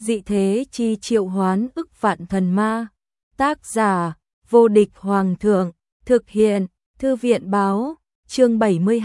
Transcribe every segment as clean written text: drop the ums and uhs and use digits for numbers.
Dị thế chi triệu hoán ức vạn thần ma. Tác giả: Vô địch hoàng thượng. Thực hiện: Thư viện báo. Chương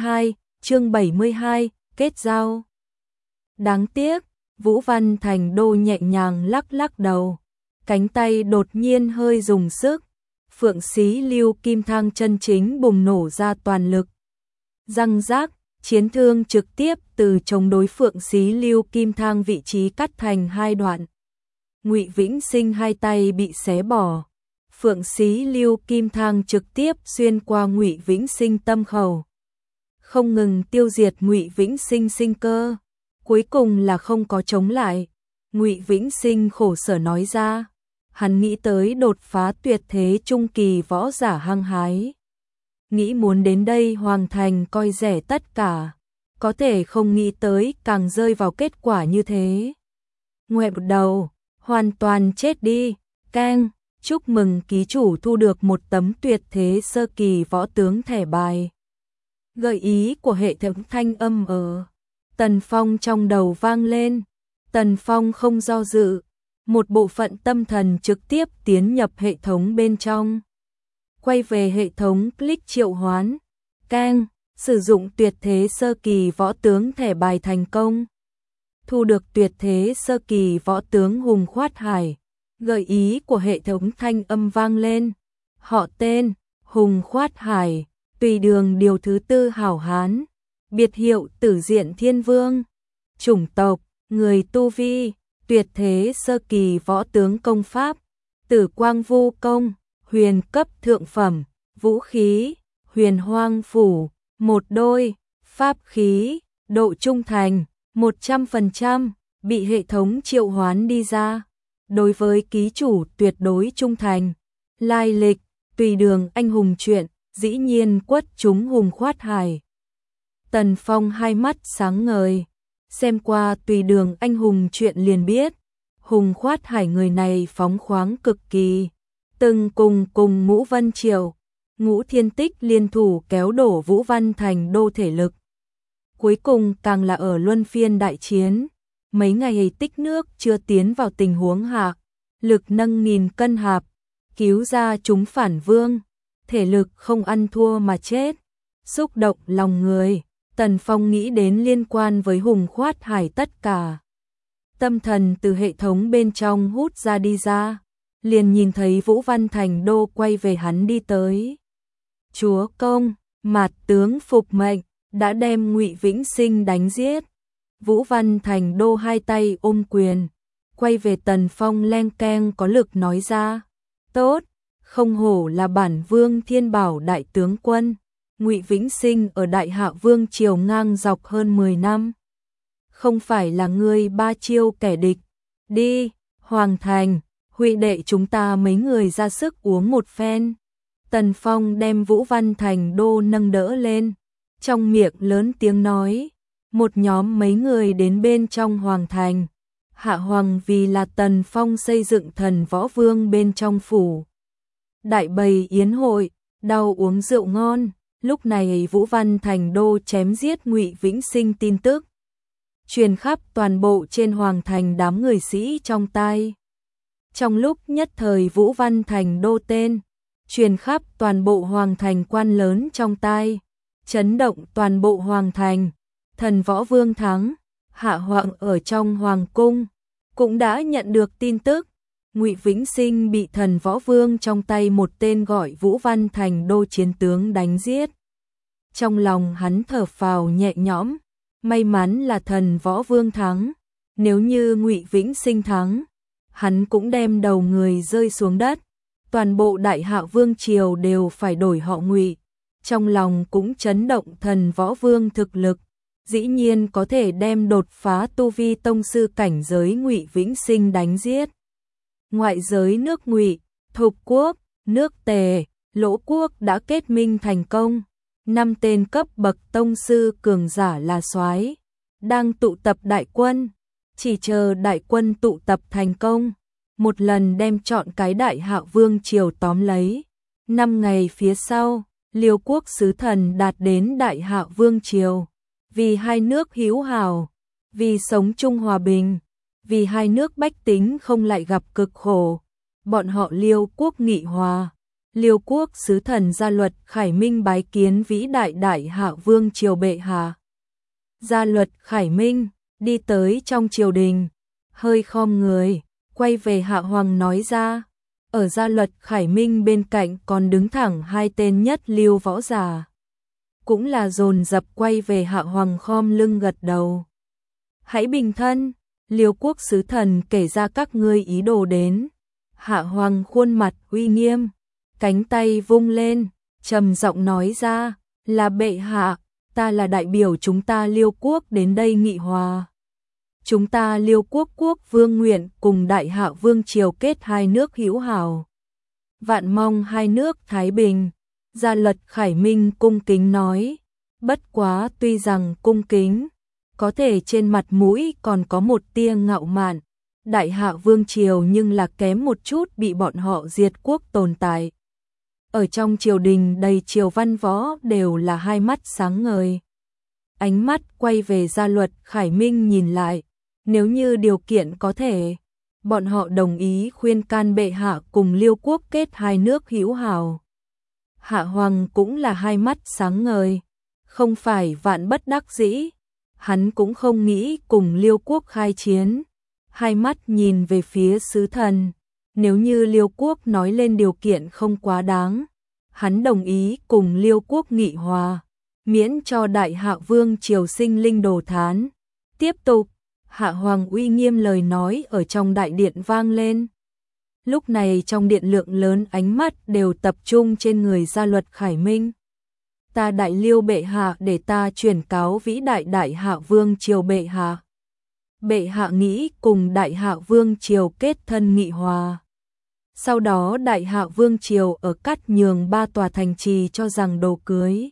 72, kết giao. Đáng tiếc, Vũ Văn Thành Đô nhẹ nhàng lắc lắc đầu, cánh tay đột nhiên hơi dùng sức, Phượng Xí Lưu Kim Thang chân chính bùng nổ ra toàn lực. Răng rác, chiến thương trực tiếp từ chống đối Phượng Xí Lưu Kim Thang vị trí cắt thành hai đoạn. Ngụy Vĩnh Sinh hai tay bị xé bỏ, Phượng Xí Lưu Kim Thang trực tiếp xuyên qua Ngụy Vĩnh Sinh tâm khẩu, không ngừng tiêu diệt Ngụy Vĩnh Sinh sinh cơ, cuối cùng là không có chống lại. Ngụy Vĩnh Sinh khổ sở nói ra, hắn nghĩ tới đột phá tuyệt thế trung kỳ võ giả hăng hái, nghĩ muốn đến đây Hoàng Thành coi rẻ tất cả, có thể không nghĩ tới càng rơi vào kết quả như thế. Ngoẹo đầu, hoàn toàn chết đi. Keng, chúc mừng ký chủ thu được một tấm tuyệt thế sơ kỳ võ tướng thẻ bài. Gợi ý của hệ thống thanh âm ở Tần Phong trong đầu vang lên. Tần Phong không do dự, một bộ phận tâm thần trực tiếp tiến nhập hệ thống bên trong. Quay về hệ thống, click triệu hoán. Keng, sử dụng tuyệt thế sơ kỳ võ tướng thẻ bài thành công. Thu được tuyệt thế sơ kỳ võ tướng Hùng Khoát Hải. Gợi ý của hệ thống thanh âm vang lên. Họ tên: Hùng Khoát Hải, tùy đường điều thứ 4 hảo hán, biệt hiệu Tử Diện Thiên Vương, chủng tộc người, tu vi tuyệt thế sơ kỳ võ tướng, công pháp Tử Quang Vu Công, huyền cấp thượng phẩm, vũ khí Huyền Hoang Phủ, một đôi, pháp khí độ trung thành 100%, bị hệ thống triệu hoán đi ra. Đối với ký chủ tuyệt đối trung thành. Lai lịch: tùy đường anh hùng truyện, dĩ nhiên quất chúng Hùng Khoát Hải. Tần Phong hai mắt sáng ngời, xem qua tùy đường anh hùng truyện liền biết, Hùng Khoát Hải người này phóng khoáng cực kỳ, từng cùng Ngũ Vân Triều, Ngũ Thiên Tích liên thủ kéo đổ Vũ Văn Thành Đô thể lực. Cuối cùng càng là ở luân phiên đại chiến, mấy ngày tích nước chưa tiến vào tình huống hạ, lực nâng nghìn cân hạp, cứu ra chúng phản vương, thể lực không ăn thua mà chết, xúc động lòng người. Tần Phong nghĩ đến liên quan với Hùng Khoát Hải tất cả. Tâm thần từ hệ thống bên trong hút ra đi ra, liền nhìn thấy Vũ Văn Thành Đô quay về hắn đi tới. Chúa công, Mạt tướng phục mệnh, đã đem Ngụy Vĩnh Sinh đánh giết. Vũ Văn Thành Đô hai tay ôm quyền, quay về Tần Phong leng keng có lực nói ra. Tốt, không hổ là bản vương Thiên Bảo đại tướng quân. Ngụy Vĩnh Sinh ở Đại Hạ Vương triều ngang dọc hơn 10 năm. Không phải là ngươi ba chiêu kẻ địch. Đi, Hoàng Thành, huynh đệ chúng ta mấy người ra sức uống một phen. Tần Phong đem Vũ Văn Thành Đô nâng đỡ lên, trong miệng lớn tiếng nói. Một nhóm mấy người đến bên trong Hoàng Thành. Hạ Hoàng vì là Tần Phong xây dựng Thần Võ Vương bên trong phủ. Đại bày yến hội, đau uống rượu ngon. Lúc này Vũ Văn Thành Đô chém giết Ngụy Vĩnh Sinh tin tức truyền khắp toàn bộ trên Hoàng Thành đám người sĩ trong tai. Trong lúc nhất thời Vũ Văn Thành Đô tên truyền khắp toàn bộ Hoàng Thành quan lớn trong tai, chấn động toàn bộ Hoàng Thành. Thần Võ Vương thắng, Hạ Hoàng ở trong Hoàng cung cũng đã nhận được tin tức, Ngụy Vĩnh Sinh bị Thần Võ Vương trong tay một tên gọi Vũ Văn Thành Đô chiến tướng đánh giết. Trong lòng hắn thở phào nhẹ nhõm, may mắn là Thần Võ Vương thắng, nếu như Ngụy Vĩnh Sinh thắng, hắn cũng đem đầu người rơi xuống đất, toàn bộ Đại Hạ Vương triều đều phải đổi họ Ngụy. Trong lòng cũng chấn động, Thần Võ Vương thực lực dĩ nhiên có thể đem đột phá tu vi tông sư cảnh giới Ngụy Vĩnh Sinh đánh giết. Ngoại giới nước Ngụy, Thục quốc, nước Tề, Lỗ quốc đã kết minh thành công. 5 tên cấp bậc tông sư cường giả là soái đang tụ tập đại quân, chỉ chờ đại quân tụ tập thành công, một lần đem trọn cái Đại Hạ Vương triều tóm lấy. 5 ngày phía sau, Liêu quốc sứ thần đạt đến Đại Hạ Vương triều, vì hai nước hữu hảo, vì sống chung hòa bình, vì hai nước bách tính không lại gặp cực khổ, bọn họ Liêu quốc nghị hòa. Liêu quốc sứ thần Gia Luật Khải Minh bái kiến vĩ đại đại hạ vương triều bệ hạ. Gia Luật Khải Minh đi tới trong triều đình, hơi khom người, quay về Hạ Hoàng nói ra. Ở Gia Luật Khải Minh bên cạnh còn đứng thẳng hai tên nhất lưu võ giả, cũng là dồn dập quay về Hạ Hoàng khom lưng gật đầu. Hãy bình thân, Liêu quốc sứ thần kể ra các ngươi ý đồ đến. Hạ Hoàng khuôn mặt uy nghiêm, cánh tay vung lên, trầm giọng nói ra, là bệ hạ, ta là đại biểu chúng ta Liêu quốc đến đây nghị hòa. Chúng ta Liêu quốc quốc vương nguyện cùng đại hạ vương triều kết hai nước hữu hảo. Vạn mong hai nước thái bình. Gia Luật Khải Minh cung kính nói, bất quá tuy rằng cung kính, có thể trên mặt mũi còn có một tia ngạo mạn. Đại hạ vương triều nhưng là kém một chút bị bọn họ diệt quốc tồn tại. Ở trong triều đình đầy triều văn võ đều là hai mắt sáng ngời. Ánh mắt quay về Gia Luật Khải Minh nhìn lại, nếu như điều kiện có thể, bọn họ đồng ý khuyên can bệ hạ cùng Liêu quốc kết hai nước hữu hảo. Hạ Hoàng cũng là hai mắt sáng ngời, không phải vạn bất đắc dĩ, hắn cũng không nghĩ cùng Liêu quốc khai chiến. Hai mắt nhìn về phía sứ thần, nếu như Liêu quốc nói lên điều kiện không quá đáng, hắn đồng ý cùng Liêu quốc nghị hòa, miễn cho đại hạ vương triều sinh linh đồ thán. Tiếp tục, Hạ Hoàng uy nghiêm lời nói ở trong đại điện vang lên. Lúc này trong điện lượng lớn ánh mắt đều tập trung trên người Gia Luật Khải Minh. Ta đại Liêu bệ hạ để ta truyền cáo vĩ đại đại hạ vương triều bệ hạ. Bệ hạ nghĩ cùng đại hạ vương triều kết thân nghị hòa. Sau đó đại hạ vương triều ở Cát nhường 3 tòa thành trì cho rằng đồ cưới.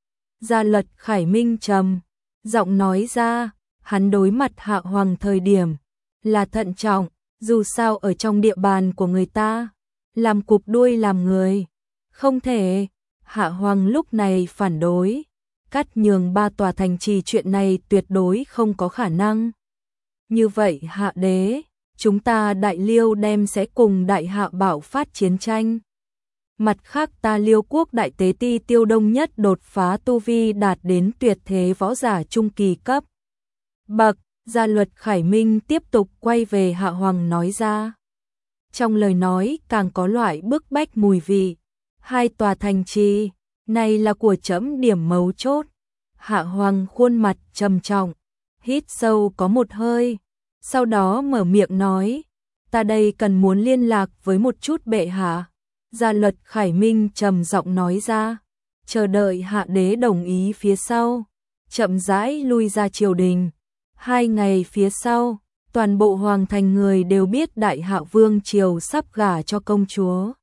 Gia Luật Khải Minh trầm giọng nói ra, hắn đối mặt Hạ Hoàng thời điểm là thận trọng, dù sao ở trong địa bàn của người ta, làm cụp đuôi làm người, không thể. Hạ Hoàng lúc này phản đối, Cát nhường 3 tòa thành trì chuyện này tuyệt đối không có khả năng. Như vậy hạ đế, chúng ta đại Liêu đem sẽ cùng đại hạ bạo phát chiến tranh. Mặt khác ta Liêu quốc đại tế ti Tiêu Đông Nhất đột phá tu vi đạt đến tuyệt thế võ giả trung kỳ cấp bậc. Gia Luật Khải Minh tiếp tục quay về Hạ Hoàng nói ra. Trong lời nói càng có loại bức bách mùi vị. 2 tòa thành trì, này là của trẫm điểm mấu chốt. Hạ Hoàng khuôn mặt trầm trọng, hít sâu có một hơi, sau đó mở miệng nói, ta đây cần muốn liên lạc với một chút bệ hạ. Gia Luật Khải Minh trầm giọng nói ra, chờ đợi hạ đế đồng ý phía sau, chậm rãi lui ra triều đình. 2 ngày phía sau, toàn bộ hoàng thành người đều biết đại hạ vương triều sắp gả cho công chúa.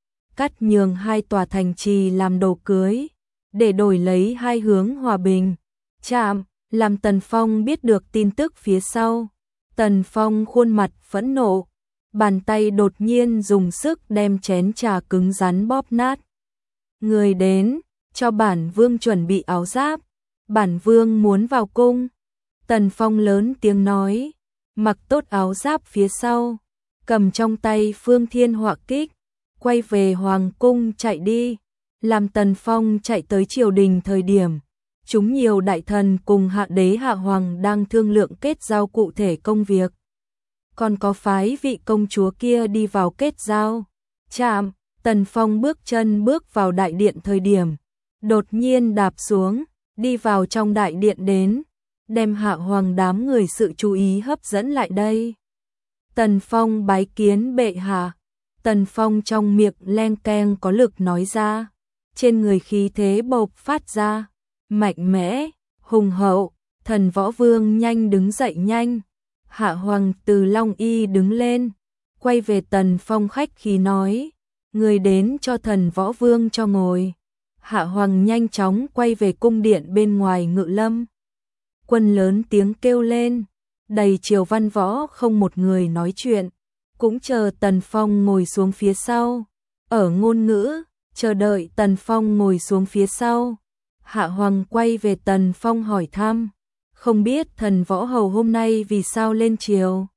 Cát nhường 2 tòa thành trì làm đồ cưới, để đổi lấy 2 hướng hòa bình. Chạm, làm Tần Phong biết được tin tức phía sau. Tần Phong khuôn mặt phẫn nộ, bàn tay đột nhiên dùng sức đem chén trà cứng rắn bóp nát. Người đến, cho bản vương chuẩn bị áo giáp, bản vương muốn vào cung. Tần Phong lớn tiếng nói, mặc tốt áo giáp phía sau, cầm trong tay Phương Thiên Họa Kích, quay về hoàng cung chạy đi. Làm Tần Phong chạy tới triều đình thời điểm, chúng nhiều đại thần cùng hạ đế Hạ Hoàng đang thương lượng kết giao cụ thể công việc. Còn có phái vị công chúa kia đi vào kết giao. Chạm, Tần Phong bước chân bước vào đại điện thời điểm, đột nhiên đạp xuống, đi vào trong đại điện đến, đem Hạ Hoàng đám người sự chú ý hấp dẫn lại đây. Tần Phong bái kiến bệ hạ. Tần Phong trong miệng len keng có lực nói ra, trên người khí thế bộc phát ra, mạnh mẽ, hùng hậu. Thần Võ Vương nhanh đứng dậy nhanh. Hạ Hoàng từ Long Y đứng lên, quay về Tần Phong khách khí nói, người đến cho Thần Võ Vương cho ngồi. Hạ Hoàng nhanh chóng quay về cung điện bên ngoài Ngự Lâm. Quân lớn tiếng kêu lên, đầy triều văn võ không một người nói chuyện, cũng chờ Tần Phong ngồi xuống phía sau. Ở ngôn ngữ, chờ đợi Tần Phong ngồi xuống phía sau. Hạ Hoàng quay về Tần Phong hỏi thăm, không biết Thần Võ Hầu hôm nay vì sao lên triều.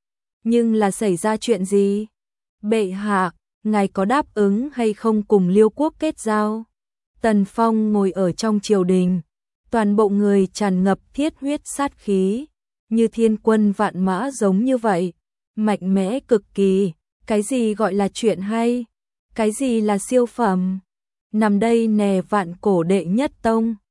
Nhưng là xảy ra chuyện gì? Bệ hạ, ngài có đáp ứng hay không cùng Liêu quốc kết giao? Tần Phong ngồi ở trong triều đình, toàn bộ người tràn ngập thiết huyết sát khí, như thiên quân vạn mã giống như vậy, mạnh mẽ cực kỳ. Cái gì gọi là chuyện hay? Cái gì là siêu phẩm? Nằm đây nè vạn cổ đệ nhất tông.